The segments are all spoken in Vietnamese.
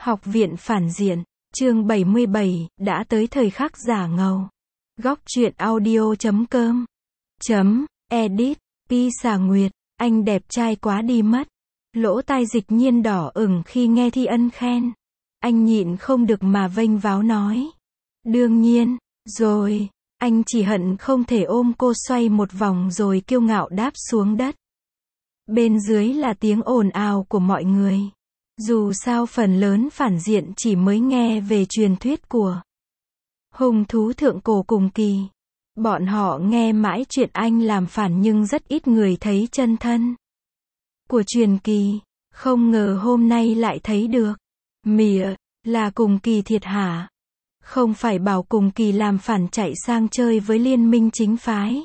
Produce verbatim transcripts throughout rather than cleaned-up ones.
Học viện phản diện, chương bảy mươi bảy, đã tới thời khắc giả ngầu. Góc truyện audio chấm com chấm edit, Pi xà Nguyệt, anh đẹp trai quá đi mất. Lỗ tai Dịch Nhiên đỏ ửng khi nghe Thi Ân khen. Anh nhịn không được mà vênh váo nói. Đương nhiên, rồi, anh chỉ hận không thể ôm cô xoay một vòng rồi kiêu ngạo đáp xuống đất. Bên dưới là tiếng ồn ào của mọi người. Dù sao phần lớn phản diện chỉ mới nghe về truyền thuyết của hung thú thượng cổ cùng kỳ. Bọn họ nghe mãi chuyện anh làm phản nhưng rất ít người thấy chân thân của truyền kỳ. Không ngờ hôm nay lại thấy được. Mỉa, là cùng kỳ thiệt hả? Không phải bảo cùng kỳ làm phản chạy sang chơi với liên minh chính phái.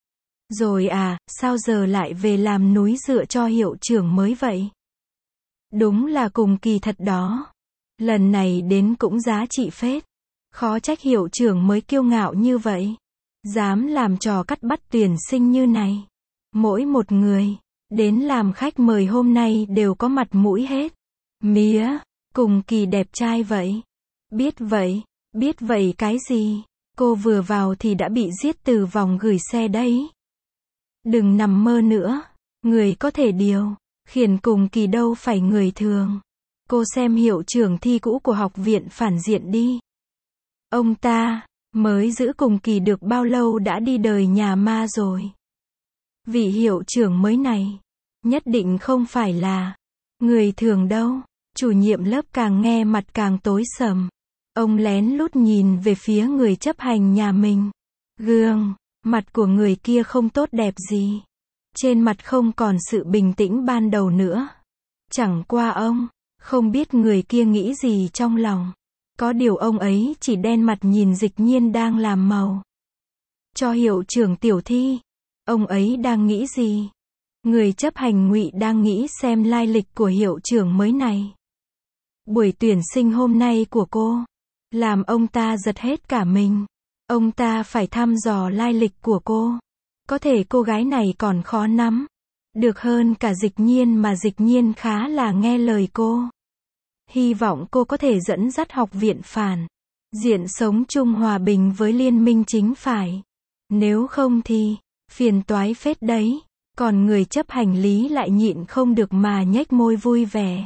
Rồi à, sao giờ lại về làm núi dựa cho hiệu trưởng mới vậy? Đúng là cùng kỳ thật đó. Lần này đến cũng giá trị phết. Khó trách hiệu trưởng mới kiêu ngạo như vậy. Dám làm trò cắt bắt tuyển sinh như này. Mỗi một người đến làm khách mời hôm nay đều có mặt mũi hết. Mía, cùng kỳ đẹp trai vậy. Biết vậy, biết vậy cái gì? Cô vừa vào thì đã bị giết từ vòng gửi xe đấy. Đừng nằm mơ nữa. Người có thể điều khiển cùng kỳ đâu phải người thường. Cô xem hiệu trưởng Thi cũ của học viện phản diện đi. Ông ta mới giữ cùng kỳ được bao lâu đã đi đời nhà ma rồi. Vị hiệu trưởng mới này nhất định không phải là người thường đâu. Chủ nhiệm lớp càng nghe mặt càng tối sầm. Ông lén lút nhìn về phía người chấp hành nhà mình. Gương mặt của người kia không tốt đẹp gì. Trên mặt không còn sự bình tĩnh ban đầu nữa. Chẳng qua ông không biết người kia nghĩ gì trong lòng. Có điều ông ấy chỉ đen mặt nhìn Dịch Nhiên đang làm màu cho hiệu trưởng Tiểu Thi. Ông ấy đang nghĩ gì? Người chấp hành Ngụy đang nghĩ xem lai lịch của hiệu trưởng mới này. Buổi tuyển sinh hôm nay của cô làm ông ta giật hết cả mình. Ông ta phải thăm dò lai lịch của cô. Có thể cô gái này còn khó nắm được hơn cả Dịch Nhiên mà Dịch Nhiên khá là nghe lời cô. Hy vọng cô có thể dẫn dắt học viện phản diện sống chung hòa bình với liên minh chính phải. Nếu không thì phiền toái phết đấy. Còn người chấp hành lý lại nhịn không được mà nhếch môi vui vẻ.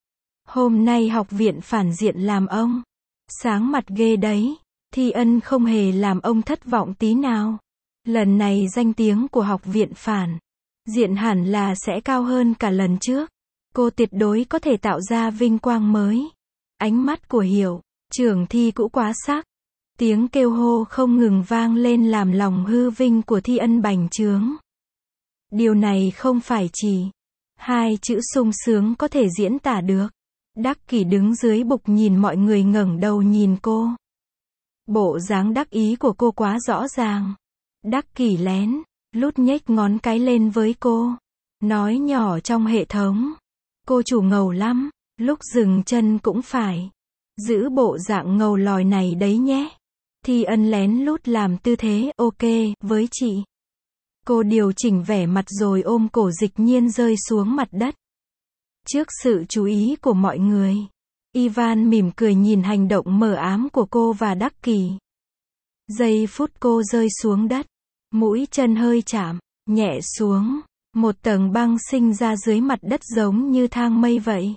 Hôm nay học viện phản diện làm ông sáng mặt ghê đấy. Thi Ân không hề làm ông thất vọng tí nào. Lần này danh tiếng của học viện phản diện hẳn là sẽ cao hơn cả lần trước. Cô tuyệt đối có thể tạo ra vinh quang mới. Ánh mắt của hiệu trưởng Thi cũ quá sắc. Tiếng kêu hô không ngừng vang lên làm lòng hư vinh của Thi Ân bành trướng. Điều này không phải chỉ hai chữ sung sướng có thể diễn tả được. Đắc Kỷ đứng dưới bục nhìn mọi người ngẩng đầu nhìn cô. Bộ dáng đắc ý của cô quá rõ ràng. Đắc Kỷ lén lút nhếch ngón cái lên với cô. Nói nhỏ trong hệ thống. Cô chủ ngầu lắm. Lúc dừng chân cũng phải giữ bộ dạng ngầu lòi này đấy nhé. Thi Ân lén lút làm tư thế ok với chị. Cô điều chỉnh vẻ mặt rồi ôm cổ Dịch Nhiên rơi xuống mặt đất. Trước sự chú ý của mọi người, Ivan mỉm cười nhìn hành động mờ ám của cô và Đắc Kỷ. Giây phút cô rơi xuống đất, mũi chân hơi chạm nhẹ xuống, một tầng băng sinh ra dưới mặt đất giống như thang mây vậy.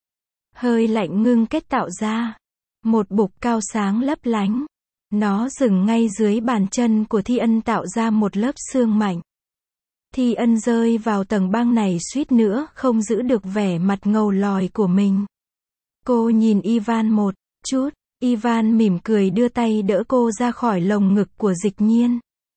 Hơi lạnh ngưng kết tạo ra một bục cao sáng lấp lánh. Nó dừng ngay dưới bàn chân của Thi Ân tạo ra một lớp sương mảnh. Thi Ân rơi vào tầng băng này suýt nữa không giữ được vẻ mặt ngầu lòi của mình. Cô nhìn Ivan một chút. Ivan mỉm cười đưa tay đỡ cô ra khỏi lồng ngực của Dịch Nhiên.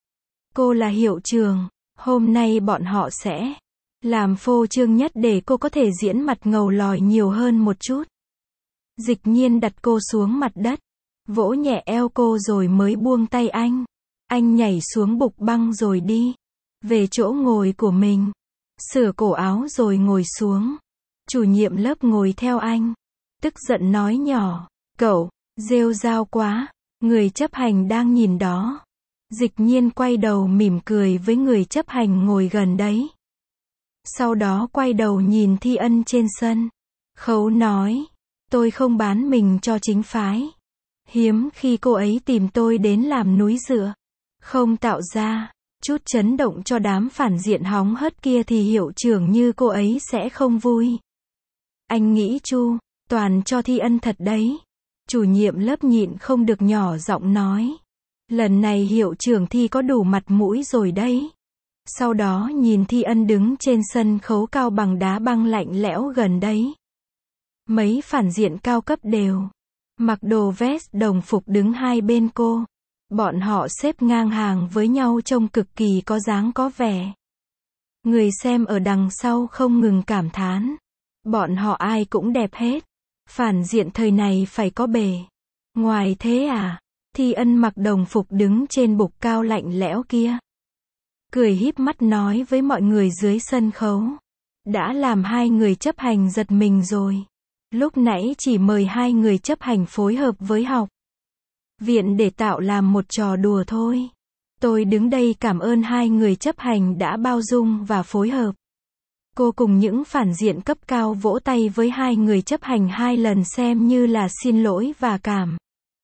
Cô là hiệu trưởng. Hôm nay bọn họ sẽ làm phô trương nhất để cô có thể diễn mặt ngầu lòi nhiều hơn một chút. Dịch Nhiên đặt cô xuống mặt đất. Vỗ nhẹ eo cô rồi mới buông tay anh. Anh nhảy xuống bục băng rồi đi về chỗ ngồi của mình. Sửa cổ áo rồi ngồi xuống. Chủ nhiệm lớp ngồi theo anh. Tức giận nói nhỏ. Cậu, rêu rao quá. Người chấp hành đang nhìn đó. Dịch Nhiên quay đầu mỉm cười với người chấp hành ngồi gần đấy. Sau đó quay đầu nhìn Thi Ân trên sân. Khấu nói. Tôi không bán mình cho chính phái. Hiếm khi cô ấy tìm tôi đến làm núi dựa. Không tạo ra chút chấn động cho đám phản diện hóng hớt kia thì hiệu trưởng như cô ấy sẽ không vui. Anh nghĩ Chu Toàn cho thi ân thật đấy. Chủ nhiệm lớp nhịn không được nhỏ giọng nói. Lần này hiệu trưởng thi có đủ mặt mũi rồi đấy. Sau đó nhìn Thi Ân đứng trên sân khấu cao bằng đá băng lạnh lẽo gần đấy. Mấy phản diện cao cấp đều mặc đồ vest đồng phục đứng hai bên cô. Bọn họ xếp ngang hàng với nhau trông cực kỳ có dáng có vẻ. Người xem ở đằng sau không ngừng cảm thán. Bọn họ ai cũng đẹp hết. Phản diện thời này phải có bề. Ngoài thế à? Thi Ân mặc đồng phục đứng trên bục cao lạnh lẽo kia. Cười híp mắt nói với mọi người dưới sân khấu. Đã làm hai người chấp hành giật mình rồi. Lúc nãy chỉ mời hai người chấp hành phối hợp với học viện để tạo làm một trò đùa thôi. Tôi đứng đây cảm ơn hai người chấp hành đã bao dung và phối hợp. Cô cùng những phản diện cấp cao vỗ tay với hai người chấp hành hai lần xem như là xin lỗi và cảm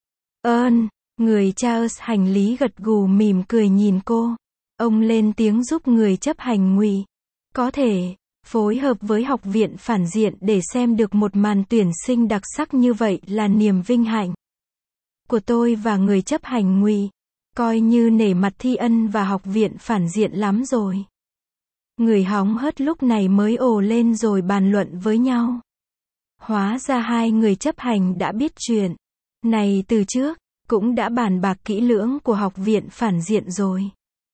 ơn. Người Charles hành lý gật gù mỉm cười nhìn cô. Ông lên tiếng giúp người chấp hành ngụy có thể phối hợp với học viện phản diện để xem được một màn tuyển sinh đặc sắc như vậy là niềm vinh hạnh của tôi và người chấp hành ngụy. Coi như nể mặt Thi Ân và học viện phản diện lắm rồi. Người hóng hớt lúc này mới ồ lên rồi bàn luận với nhau. Hóa ra hai người chấp hành đã biết chuyện này từ trước, cũng đã bàn bạc kỹ lưỡng của học viện phản diện rồi.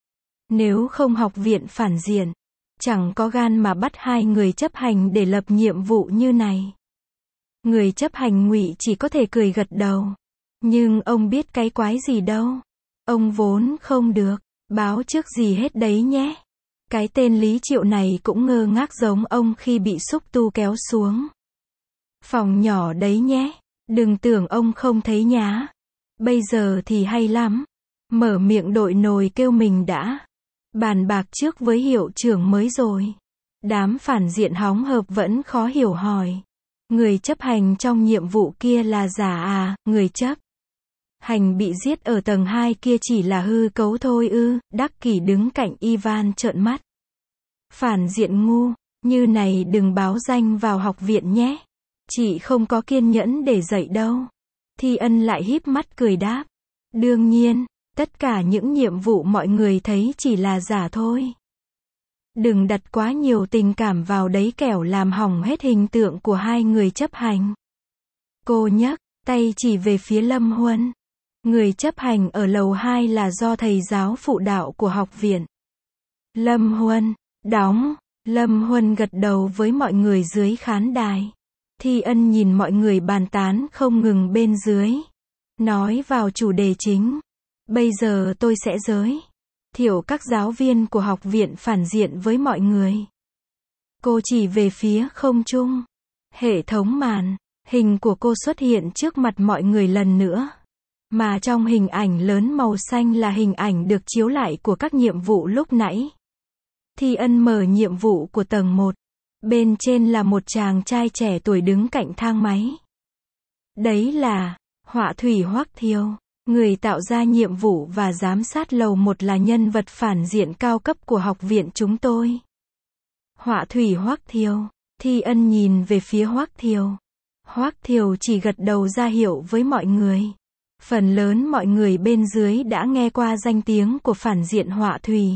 Nếu không học viện phản diện, chẳng có gan mà bắt hai người chấp hành để lập nhiệm vụ như này. Người chấp hành ngụy chỉ có thể cười gật đầu. Nhưng ông biết cái quái gì đâu. Ông vốn không được báo trước gì hết đấy nhé. Cái tên Lý Triệu này cũng ngơ ngác giống ông khi bị xúc tu kéo xuống phòng nhỏ đấy nhé. Đừng tưởng ông không thấy nhá. Bây giờ thì hay lắm. Mở miệng đội nồi kêu mình đã bàn bạc trước với hiệu trưởng mới rồi. Đám phản diện hóng hợp vẫn khó hiểu hỏi. Người chấp hành trong nhiệm vụ kia là giả à? Người chấp hành bị giết ở tầng hai kia chỉ là hư cấu thôi ư? Đắc Kỷ đứng cạnh Ivan trợn mắt. Phản diện ngu, như này đừng báo danh vào học viện nhé. Chị không có kiên nhẫn để dạy đâu. Thi Ân lại híp mắt cười đáp. Đương nhiên, tất cả những nhiệm vụ mọi người thấy chỉ là giả thôi. Đừng đặt quá nhiều tình cảm vào đấy kẻo làm hỏng hết hình tượng của hai người chấp hành. Cô nhấc tay chỉ về phía Lâm Huân. Người chấp hành ở lầu hai là do thầy giáo phụ đạo của học viện. Lâm Huân, đóng. Lâm Huân gật đầu với mọi người dưới khán đài. Thi Ân nhìn mọi người bàn tán không ngừng bên dưới. Nói vào chủ đề chính. Bây giờ tôi sẽ giới thiệu các giáo viên của học viện phản diện với mọi người. Cô chỉ về phía không trung. Hệ thống màn hình của cô xuất hiện trước mặt mọi người lần nữa. Mà trong hình ảnh lớn màu xanh là hình ảnh được chiếu lại của các nhiệm vụ lúc nãy. Thi Ân mở nhiệm vụ của tầng một. Bên trên là một chàng trai trẻ tuổi đứng cạnh thang máy. Đấy là họa thủy Hoắc Thiều. Người tạo ra nhiệm vụ và giám sát lầu một là nhân vật phản diện cao cấp của học viện chúng tôi. Họa thủy Hoắc Thiều. Thi Ân nhìn về phía Hoắc Thiều. Hoắc Thiều chỉ gật đầu ra hiệu với mọi người. Phần lớn mọi người bên dưới đã nghe qua danh tiếng của phản diện họa thủy.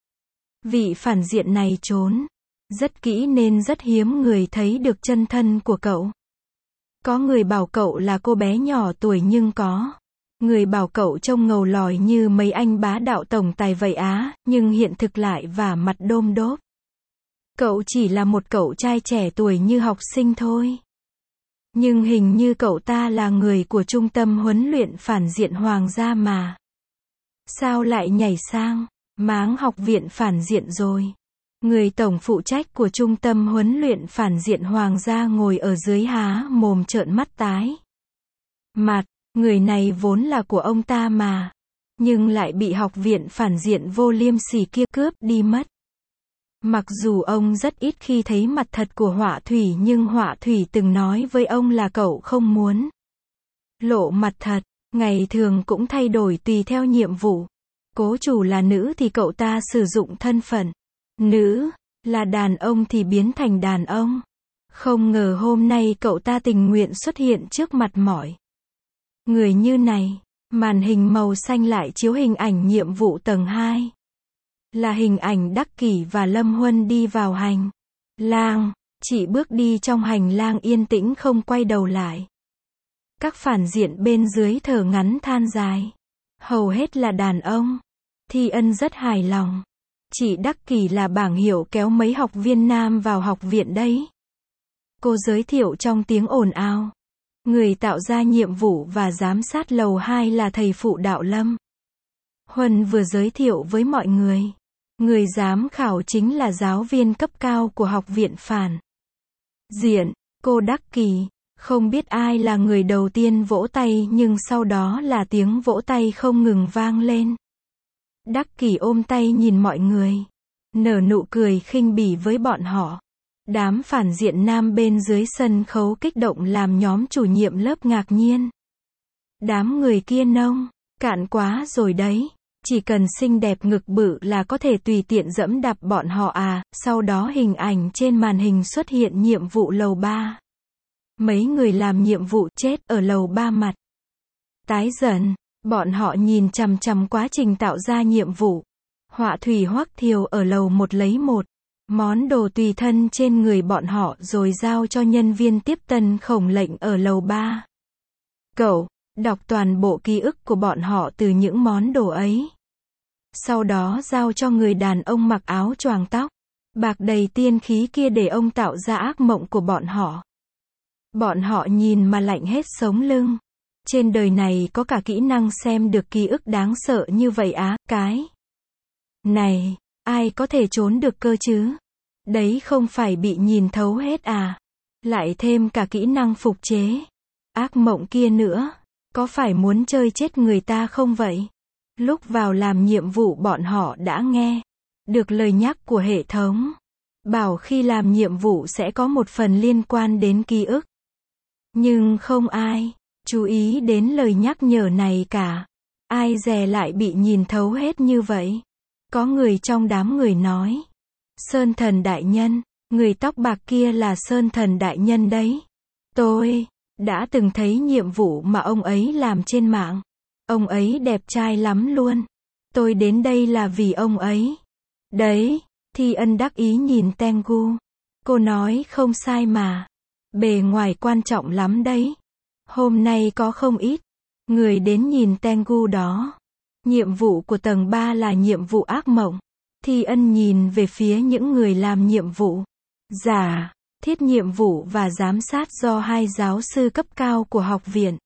Vị phản diện này trốn rất kỹ nên rất hiếm người thấy được chân thân của cậu. Có người bảo cậu là cô bé nhỏ tuổi nhưng có người bảo cậu trông ngầu lòi như mấy anh bá đạo tổng tài vậy á, nhưng hiện thực lại vả mặt đôm đốp. Cậu chỉ là một cậu trai trẻ tuổi như học sinh thôi. Nhưng hình như cậu ta là người của trung tâm huấn luyện phản diện Hoàng gia mà. Sao lại nhảy sang máng học viện phản diện rồi? Người tổng phụ trách của trung tâm huấn luyện phản diện Hoàng gia ngồi ở dưới há mồm trợn mắt tái mặt. Người này vốn là của ông ta mà. Nhưng lại bị học viện phản diện vô liêm sỉ kia cướp đi mất. Mặc dù ông rất ít khi thấy mặt thật của Họa Thủy nhưng Họa Thủy từng nói với ông là cậu không muốn lộ mặt thật, ngày thường cũng thay đổi tùy theo nhiệm vụ. Cố chủ là nữ thì cậu ta sử dụng thân phận nữ, là đàn ông thì biến thành đàn ông. Không ngờ hôm nay cậu ta tình nguyện xuất hiện trước mặt mọi người như này. Màn hình màu xanh lại chiếu hình ảnh nhiệm vụ tầng hai. Là hình ảnh Đắc Kỷ và Lâm Huân đi vào hành lang. Chị bước đi trong hành lang yên tĩnh không quay đầu lại. Các phản diện bên dưới thở ngắn than dài. Hầu hết là đàn ông. Thi Ân rất hài lòng. Chị Đắc Kỷ là bảng hiệu kéo mấy học viên nam vào học viện đấy. Cô giới thiệu trong tiếng ồn ào. Người tạo ra nhiệm vụ và giám sát lầu hai là thầy phụ Đạo Lâm. Huân vừa giới thiệu với mọi người. Người giám khảo chính là giáo viên cấp cao của học viện phản diện, cô Đắc Kỷ. Không biết ai là người đầu tiên vỗ tay nhưng sau đó là tiếng vỗ tay không ngừng vang lên. Đắc Kỷ ôm tay nhìn mọi người. Nở nụ cười khinh bỉ với bọn họ. Đám phản diện nam bên dưới sân khấu kích động làm nhóm chủ nhiệm lớp ngạc nhiên. Đám người kia nông cạn quá rồi đấy. Chỉ cần xinh đẹp ngực bự là có thể tùy tiện dẫm đạp bọn họ à. Sau đó hình ảnh trên màn hình xuất hiện nhiệm vụ lầu ba. Mấy người làm nhiệm vụ chết ở lầu ba mặt tái dần. Bọn họ nhìn chằm chằm quá trình tạo ra nhiệm vụ. Họa Thủy Hoắc Thiều ở lầu một lấy một món đồ tùy thân trên người bọn họ rồi giao cho nhân viên tiếp tân Khổng Lệnh ở lầu ba. Cậu đọc toàn bộ ký ức của bọn họ từ những món đồ ấy. Sau đó giao cho người đàn ông mặc áo choàng tóc bạc đầy tiên khí kia để ông tạo ra ác mộng của bọn họ. Bọn họ nhìn mà lạnh hết sống lưng. Trên đời này có cả kỹ năng xem được ký ức đáng sợ như vậy á, cái này, ai có thể trốn được cơ chứ? Đấy không phải bị nhìn thấu hết à? Lại thêm cả kỹ năng phục chế. Ác mộng kia nữa, có phải muốn chơi chết người ta không vậy? Lúc vào làm nhiệm vụ bọn họ đã nghe được lời nhắc của hệ thống. Bảo khi làm nhiệm vụ sẽ có một phần liên quan đến ký ức. Nhưng không ai chú ý đến lời nhắc nhở này cả. Ai dè lại bị nhìn thấu hết như vậy. Có người trong đám người nói. Sơn Thần Đại Nhân, người tóc bạc kia là Sơn Thần Đại Nhân đấy. Tôi đã từng thấy nhiệm vụ mà ông ấy làm trên mạng. Ông ấy đẹp trai lắm luôn. Tôi đến đây là vì ông ấy. Đấy, Thi Ân đắc ý nhìn Tengu. Cô nói không sai mà. Bề ngoài quan trọng lắm đấy. Hôm nay có không ít người đến nhìn Tengu đó. Nhiệm vụ của tầng ba là nhiệm vụ ác mộng. Thi Ân nhìn về phía những người làm nhiệm vụ. Giả, thiết nhiệm vụ và giám sát do hai giáo sư cấp cao của học viện.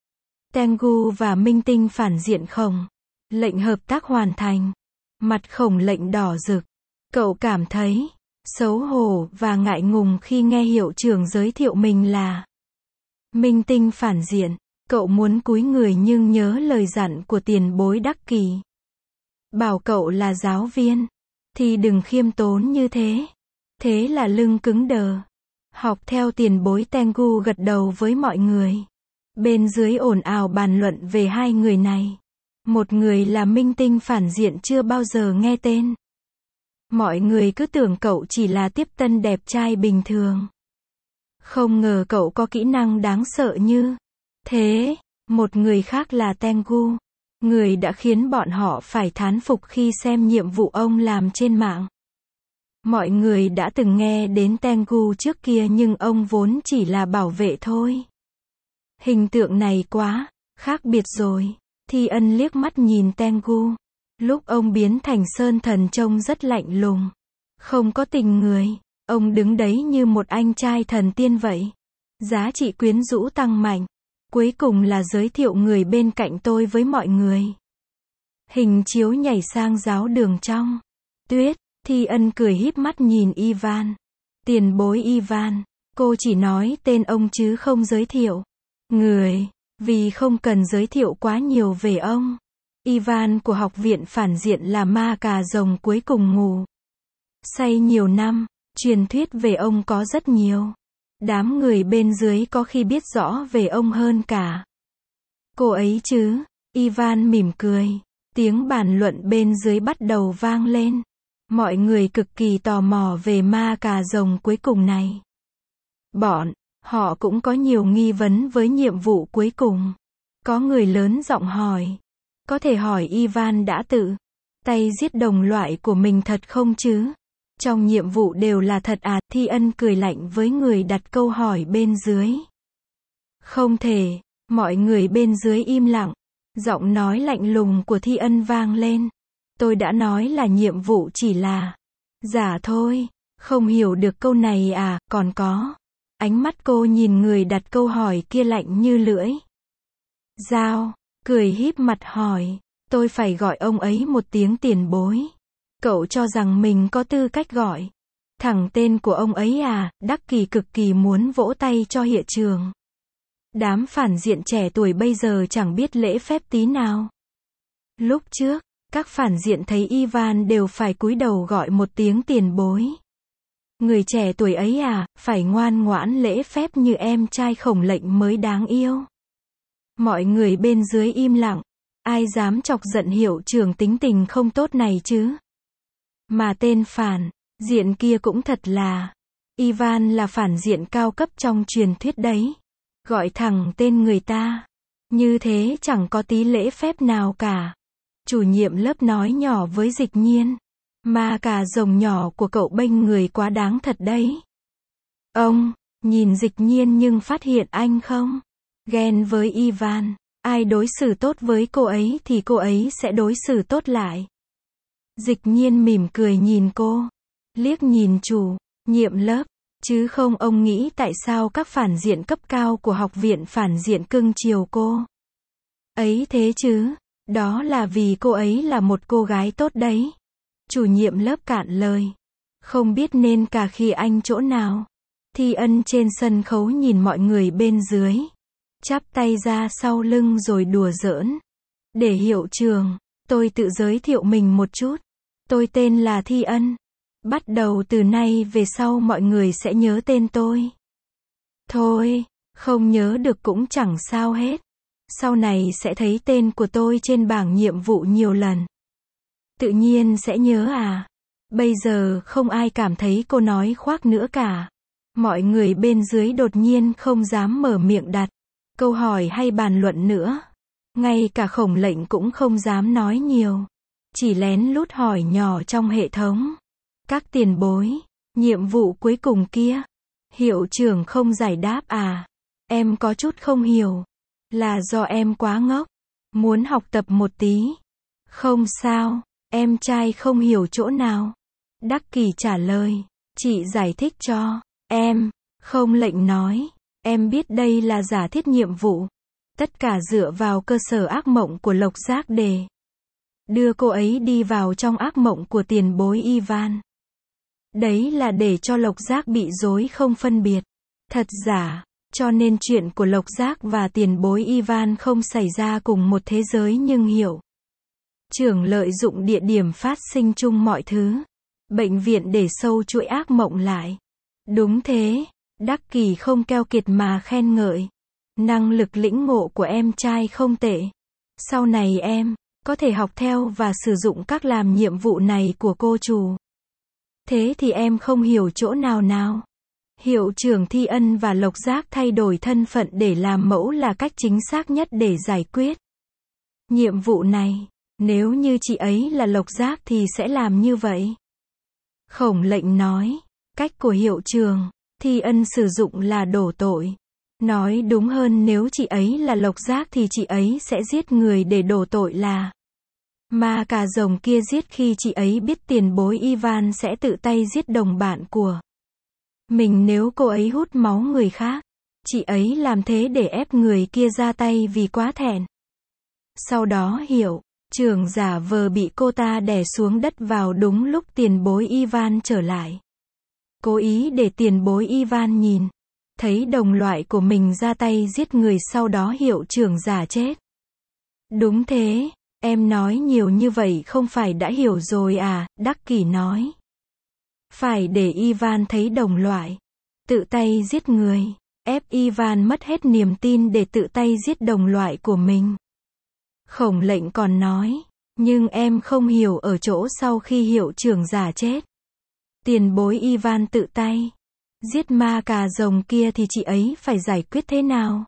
Tengu và Minh Tinh phản diện Khổng Lệnh hợp tác hoàn thành. Mặt Khổng Lệnh đỏ rực. Cậu cảm thấy xấu hổ và ngại ngùng khi nghe hiệu trưởng giới thiệu mình là Minh Tinh phản diện. Cậu muốn cúi người nhưng nhớ lời dặn của tiền bối Đắc Kỷ. Bảo cậu là giáo viên thì đừng khiêm tốn như thế. Thế là lưng cứng đờ. Học theo tiền bối. Tengu gật đầu với mọi người. Bên dưới ồn ào bàn luận về hai người này. Một người là Minh Tinh phản diện chưa bao giờ nghe tên. Mọi người cứ tưởng cậu chỉ là tiếp tân đẹp trai bình thường. Không ngờ cậu có kỹ năng đáng sợ như thế. Một người khác là Tengu. Người đã khiến bọn họ phải thán phục khi xem nhiệm vụ ông làm trên mạng. Mọi người đã từng nghe đến Tengu trước kia nhưng ông vốn chỉ là bảo vệ thôi. Hình tượng này quá khác biệt rồi. Thi Ân liếc mắt nhìn Tengu. Lúc ông biến thành Sơn Thần trông rất lạnh lùng. Không có tình người. Ông đứng đấy như một anh trai thần tiên vậy. Giá trị quyến rũ tăng mạnh. Cuối cùng là giới thiệu người bên cạnh tôi với mọi người. Hình chiếu nhảy sang giáo đường trong tuyết. Thi Ân cười híp mắt nhìn Ivan. Tiền bối Ivan. Cô chỉ nói tên ông chứ không giới thiệu người. Vì không cần giới thiệu quá nhiều về ông. Ivan của học viện phản diện là ma cà rồng cuối cùng ngủ Say nhiều năm, truyền thuyết về ông có rất nhiều. Đám người bên dưới có khi biết rõ về ông hơn cả cô ấy chứ. Ivan mỉm cười. Tiếng bàn luận bên dưới bắt đầu vang lên. Mọi người cực kỳ tò mò về ma cà rồng cuối cùng này. Bọn họ cũng có nhiều nghi vấn với nhiệm vụ cuối cùng. Có người lớn giọng hỏi. Có thể hỏi Ivan đã tự tay giết đồng loại của mình thật không chứ? Trong nhiệm vụ đều là thật à? Thi Ân cười lạnh với người đặt câu hỏi bên dưới. Không thể. Mọi người bên dưới im lặng. Giọng nói lạnh lùng của Thi Ân vang lên. Tôi đã nói là nhiệm vụ chỉ là giả thôi. Không hiểu được câu này à? Còn có. Ánh mắt cô nhìn người đặt câu hỏi kia lạnh như lưỡi dao, cười híp mặt hỏi. Tôi phải gọi ông ấy một tiếng tiền bối. Cậu cho rằng mình có tư cách gọi thẳng tên của ông ấy à? Đắc Kỳ cực kỳ muốn vỗ tay cho Hiệu Trưởng. Đám phản diện trẻ tuổi bây giờ chẳng biết lễ phép tí nào. Lúc trước, các phản diện thấy Ivan đều phải cúi đầu gọi một tiếng tiền bối. Người trẻ tuổi ấy à, phải ngoan ngoãn lễ phép như em trai Khổng Lệnh mới đáng yêu. Mọi người bên dưới im lặng. Ai dám chọc giận Hiệu Trưởng tính tình không tốt này chứ? Mà tên phản diện kia cũng thật là. Ivan là phản diện cao cấp trong truyền thuyết đấy. Gọi thẳng tên người ta. Như thế chẳng có tí lễ phép nào cả. Chủ nhiệm lớp nói nhỏ với Dịch Nhiên. Ma cà rồng nhỏ của cậu bênh người quá đáng thật đấy. Ông nhìn Dịch Nhiên nhưng phát hiện anh không ghen với Ivan. Ai đối xử tốt với cô ấy thì cô ấy sẽ đối xử tốt lại. Dịch Nhiên mỉm cười nhìn cô. Liếc nhìn chủ nhiệm lớp. Chứ không ông nghĩ tại sao các phản diện cấp cao của học viện phản diện cưng chiều cô ấy thế chứ? Đó là vì cô ấy là một cô gái tốt đấy. Chủ nhiệm lớp cạn lời. Không biết nên cà khi anh chỗ nào. Thi Ân trên sân khấu nhìn mọi người bên dưới. Chắp tay ra sau lưng rồi đùa giỡn. Để Hiệu Trưởng, tôi tự giới thiệu mình một chút. Tôi tên là Thi Ân. Bắt đầu từ nay về sau mọi người sẽ nhớ tên tôi. Thôi, không nhớ được cũng chẳng sao hết. Sau này sẽ thấy tên của tôi trên bảng nhiệm vụ nhiều lần. Tự nhiên sẽ nhớ à. Bây giờ không ai cảm thấy cô nói khoác nữa cả. Mọi người bên dưới đột nhiên không dám mở miệng đặt câu hỏi hay bàn luận nữa. Ngay cả Khổng Lệnh cũng không dám nói nhiều. Chỉ lén lút hỏi nhỏ trong hệ thống. Các tiền bối, nhiệm vụ cuối cùng kia. Hiệu Trưởng không giải đáp à? Em có chút không hiểu. Là do em quá ngốc. Muốn học tập một tí. Không sao, em trai không hiểu chỗ nào. Đắc Kỳ trả lời. Chị giải thích cho em. Không Lệnh nói. Em biết đây là giả thiết nhiệm vụ. Tất cả dựa vào cơ sở ác mộng của Lộc Giác để đưa cô ấy đi vào trong ác mộng của tiền bối Ivan. Đấy là để cho Lộc Giác bị rối không phân biệt thật giả. Cho nên chuyện của Lộc Giác và tiền bối Ivan không xảy ra cùng một thế giới nhưng Hiệu Trưởng lợi dụng địa điểm phát sinh chung mọi thứ. Bệnh viện để sâu chuỗi ác mộng lại. Đúng thế. Đắc Kỳ không keo kiệt mà khen ngợi. Năng lực lĩnh ngộ của em trai không tệ. Sau này em có thể học theo và sử dụng các làm nhiệm vụ này của cô chủ. Thế thì em không hiểu chỗ nào nào. Hiệu Trưởng Thi Ân và Lộc Giác thay đổi thân phận để làm mẫu là cách chính xác nhất để giải quyết nhiệm vụ này. Nếu như chị ấy là Lộc Giác thì sẽ làm như vậy. Khổng Lệnh nói. Cách của Hiệu Trưởng Thi Ân sử dụng là đổ tội. Nói đúng hơn nếu chị ấy là Lộc Giác thì chị ấy sẽ giết người để đổ tội là ma cà rồng kia giết khi chị ấy biết tiền bối Ivan sẽ tự tay giết đồng bạn của mình nếu cô ấy hút máu người khác. Chị ấy làm thế để ép người kia ra tay vì quá thẹn. Sau đó Hiệu Trưởng giả vờ bị cô ta đè xuống đất vào đúng lúc tiền bối Ivan trở lại. Cố ý để tiền bối Ivan nhìn thấy đồng loại của mình ra tay giết người, sau đó Hiệu Trưởng giả chết. Đúng thế, em nói nhiều như vậy không phải đã hiểu rồi à? Đắc Kỷ nói. Phải để Ivan thấy đồng loại. Tự tay giết người. Ép Ivan mất hết niềm tin để tự tay giết đồng loại của mình. Khổng lệnh còn nói, nhưng em không hiểu ở chỗ sau khi hiệu trưởng già chết. Tiền bối Ivan tự tay giết ma cà rồng kia thì chị ấy phải giải quyết thế nào?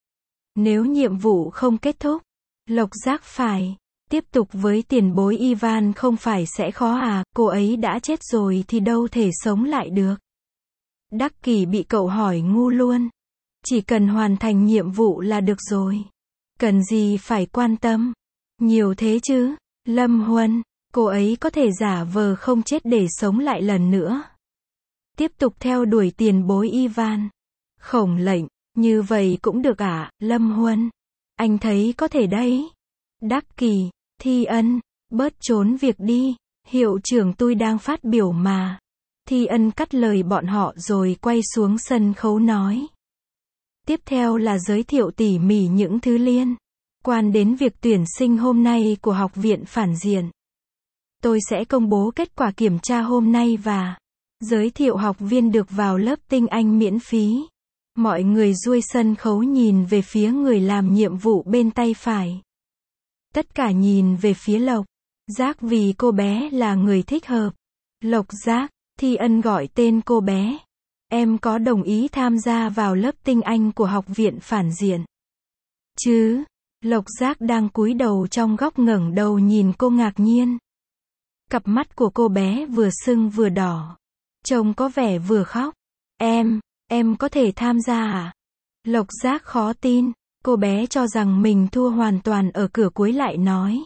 Nếu nhiệm vụ không kết thúc, Lộc Giác phải tiếp tục với tiền bối Ivan không phải sẽ khó à, cô ấy đã chết rồi thì đâu thể sống lại được. Đắc Kỷ bị cậu hỏi ngu luôn. Chỉ cần hoàn thành nhiệm vụ là được rồi. Cần gì phải quan tâm nhiều thế chứ? Lâm Huân, cô ấy có thể giả vờ không chết để sống lại lần nữa. Tiếp tục theo đuổi tiền bối Ivan. Khổng lệnh, như vậy cũng được à, Lâm Huân? Anh thấy có thể đấy. Đắc Kỷ, Thi Ân, bớt trốn việc đi, hiệu trưởng tôi đang phát biểu mà. Thi Ân cắt lời bọn họ rồi quay xuống sân khấu nói. Tiếp theo là giới thiệu tỉ mỉ những thứ liên quan đến việc tuyển sinh hôm nay của học viện phản diện. Tôi sẽ công bố kết quả kiểm tra hôm nay và giới thiệu học viên được vào lớp tinh Anh miễn phí. Mọi người xuôi sân khấu nhìn về phía người làm nhiệm vụ bên tay phải. Tất cả nhìn về phía Lộc Giác vì cô bé là người thích hợp. Lộc Giác, Thi Ân gọi tên cô bé. Em có đồng ý tham gia vào lớp tinh Anh của học viện phản diện chứ? Lộc Giác đang cúi đầu trong góc ngẩng đầu nhìn cô ngạc nhiên. Cặp mắt của cô bé vừa sưng vừa đỏ. Trông có vẻ vừa khóc. Em, em có thể tham gia à? Lộc Giác khó tin. Cô bé cho rằng mình thua hoàn toàn ở cửa cuối lại nói.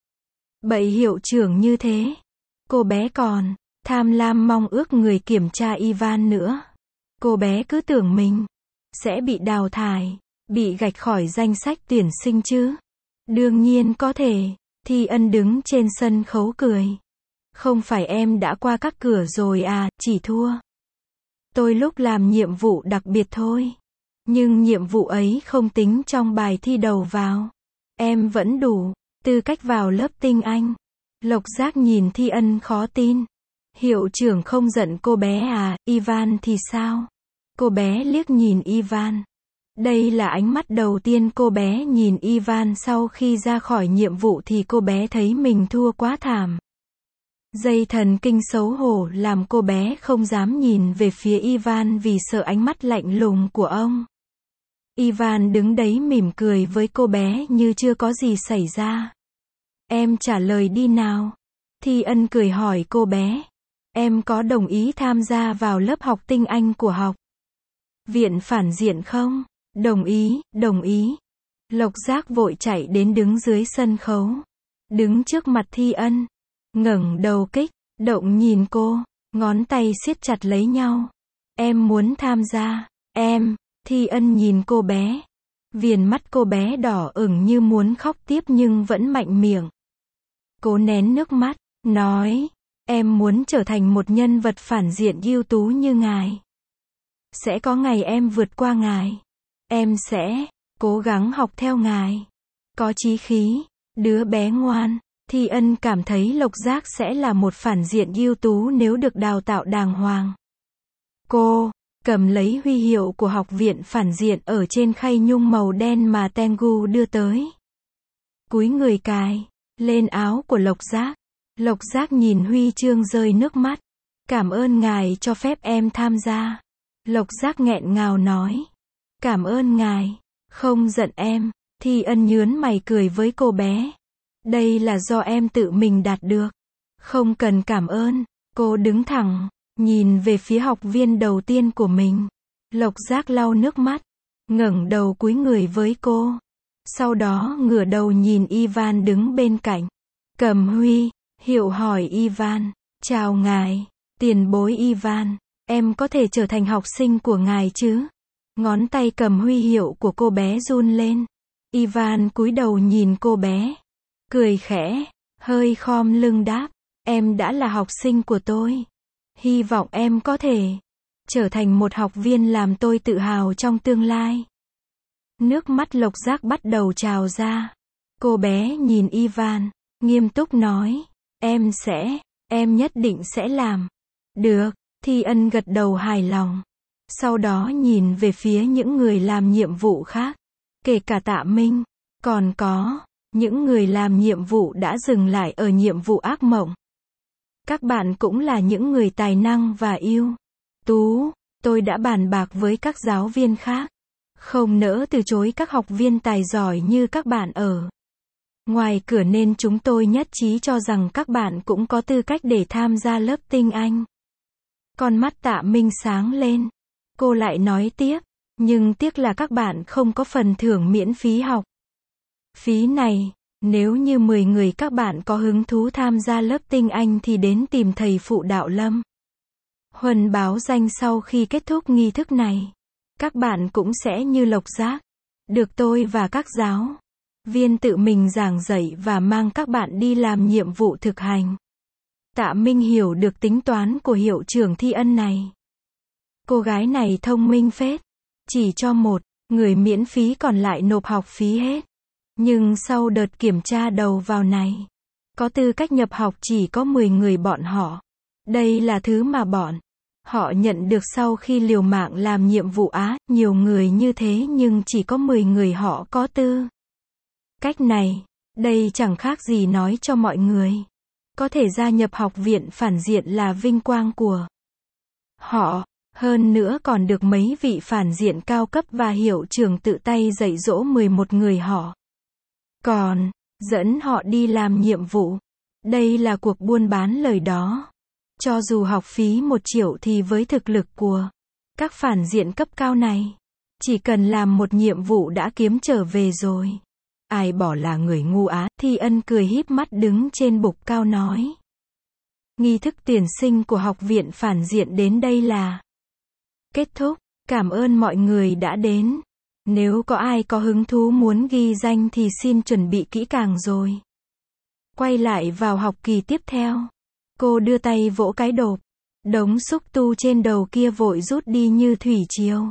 Bậy hiệu trưởng như thế. Cô bé còn tham lam mong ước người kiểm tra Ivan nữa. Cô bé cứ tưởng mình sẽ bị đào thải, bị gạch khỏi danh sách tuyển sinh chứ. Đương nhiên có thể. Thi Ân đứng trên sân khấu cười. Không phải em đã qua các cửa rồi à, chỉ thua tôi lúc làm nhiệm vụ đặc biệt thôi. Nhưng nhiệm vụ ấy không tính trong bài thi đầu vào. Em vẫn đủ tư cách vào lớp tinh Anh. Lộc Giác nhìn Thi Ân khó tin. Hiệu trưởng không giận cô bé à, Ivan thì sao? Cô bé liếc nhìn Ivan. Đây là ánh mắt đầu tiên cô bé nhìn Ivan sau khi ra khỏi nhiệm vụ thì cô bé thấy mình thua quá thảm. Dây thần kinh xấu hổ làm cô bé không dám nhìn về phía Ivan vì sợ ánh mắt lạnh lùng của ông. Ivan đứng đấy mỉm cười với cô bé như chưa có gì xảy ra. Em trả lời đi nào. Thi Ân cười hỏi cô bé. Em có đồng ý tham gia vào lớp học tinh Anh của học viện phản diện không? Đồng ý, đồng ý. Lộc Giác vội chạy đến đứng dưới sân khấu. Đứng trước mặt Thi Ân. Ngẩng đầu kích động nhìn cô. Ngón tay siết chặt lấy nhau. Em muốn tham gia. Em. Thi Ân nhìn cô bé. Viền mắt cô bé đỏ ửng như muốn khóc tiếp nhưng vẫn mạnh miệng. Cố nén nước mắt. Nói. Em muốn trở thành một nhân vật phản diện ưu tú như ngài. Sẽ có ngày em vượt qua ngài. Em sẽ cố gắng học theo ngài. Có chí khí. Đứa bé ngoan. Thi Ân cảm thấy Lộc Giác sẽ là một phản diện ưu tú nếu được đào tạo đàng hoàng. Cô cầm lấy huy hiệu của học viện phản diện ở trên khay nhung màu đen mà Tengu đưa tới. Cúi người cài lên áo của Lộc Giác. Lộc Giác nhìn huy chương rơi nước mắt. Cảm ơn ngài cho phép em tham gia. Lộc Giác nghẹn ngào nói. Cảm ơn ngài. Không giận em. Thi Ân nhướng mày cười với cô bé. Đây là do em tự mình đạt được. Không cần cảm ơn. Cô đứng thẳng, nhìn về phía học viên đầu tiên của mình. Lộc Giác lau nước mắt, ngẩng đầu cúi người với cô. Sau đó ngửa đầu nhìn Ivan đứng bên cạnh. Cầm huy hiệu hỏi Ivan. Chào ngài, tiền bối Ivan. Em có thể trở thành học sinh của ngài chứ? Ngón tay cầm huy hiệu của cô bé run lên. Ivan cúi đầu nhìn cô bé. Cười khẽ, hơi khom lưng đáp. Em đã là học sinh của tôi. Hy vọng em có thể trở thành một học viên làm tôi tự hào trong tương lai. Nước mắt Lộc Giác bắt đầu trào ra. Cô bé nhìn Ivan, nghiêm túc nói. Em sẽ, em nhất định sẽ làm. Được, Thi Ân gật đầu hài lòng. Sau đó nhìn về phía những người làm nhiệm vụ khác, kể cả Tạ Minh, còn có những người làm nhiệm vụ đã dừng lại ở nhiệm vụ ác mộng. Các bạn cũng là những người tài năng và ưu tú, tôi đã bàn bạc với các giáo viên khác, không nỡ từ chối các học viên tài giỏi như các bạn ở ngoài cửa nên chúng tôi nhất trí cho rằng các bạn cũng có tư cách để tham gia lớp tinh Anh. Con mắt Tạ Minh sáng lên. Cô lại nói tiếp, nhưng tiếc là các bạn không có phần thưởng miễn phí học phí này. Nếu như mười người các bạn có hứng thú tham gia lớp tinh Anh thì đến tìm thầy phụ đạo Lâm Huân báo danh. Sau khi kết thúc nghi thức này, các bạn cũng sẽ như lộc giác, được tôi và các giáo viên tự mình giảng dạy và mang các bạn đi làm nhiệm vụ thực hành. Tạ Minh hiểu được tính toán của hiệu trưởng Thi Ân này. Cô gái này thông minh phết, chỉ cho một người miễn phí còn lại nộp học phí hết. Nhưng sau đợt kiểm tra đầu vào này, có tư cách nhập học chỉ có mười người bọn họ. Đây là thứ mà bọn họ nhận được sau khi liều mạng làm nhiệm vụ Á, nhiều người như thế nhưng chỉ có mười người họ có tư cách này. Đây chẳng khác gì nói cho mọi người có thể gia nhập học viện phản diện là vinh quang của họ. Hơn nữa còn được mấy vị phản diện cao cấp và hiệu trưởng tự tay dạy dỗ mười một người họ. Còn dẫn họ đi làm nhiệm vụ. Đây là cuộc buôn bán lời đó. Cho dù học phí một triệu thì với thực lực của các phản diện cấp cao này, chỉ cần làm một nhiệm vụ đã kiếm trở về rồi. Ai bỏ là người ngu á. Thi Ân cười híp mắt đứng trên bục cao nói. Nghi thức tuyển sinh của học viện phản diện đến đây là kết thúc. Cảm ơn mọi người đã đến. Nếu có ai có hứng thú muốn ghi danh thì xin chuẩn bị kỹ càng rồi. Quay lại vào học kỳ tiếp theo. Cô đưa tay vỗ cái đột. Đống xúc tu trên đầu kia vội rút đi như thủy triều.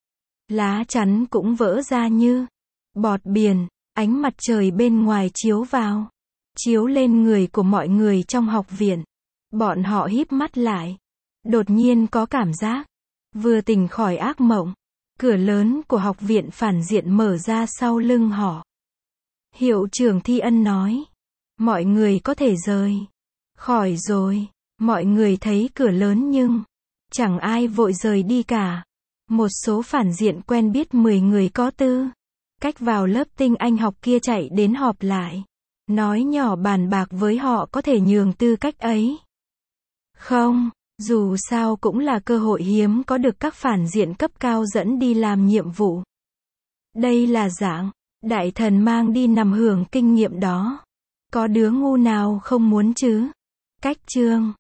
Lá chắn cũng vỡ ra như bọt biển. Ánh mặt trời bên ngoài chiếu vào, chiếu lên người của mọi người trong học viện. Bọn họ híp mắt lại. Đột nhiên có cảm giác vừa tỉnh khỏi ác mộng. Cửa lớn của học viện phản diện mở ra sau lưng họ. Hiệu trưởng Thi Ân nói, mọi người có thể rời khỏi rồi. Mọi người thấy cửa lớn nhưng chẳng ai vội rời đi cả. Một số phản diện quen biết mười người có tư cách vào lớp tinh Anh học kia chạy đến họp lại, nói nhỏ bàn bạc với họ có thể nhường tư cách ấy không. Dù sao cũng là cơ hội hiếm có được các phản diện cấp cao dẫn đi làm nhiệm vụ. Đây là dạng đại thần mang đi nằm hưởng kinh nghiệm đó. Có đứa ngu nào không muốn chứ. Cách chương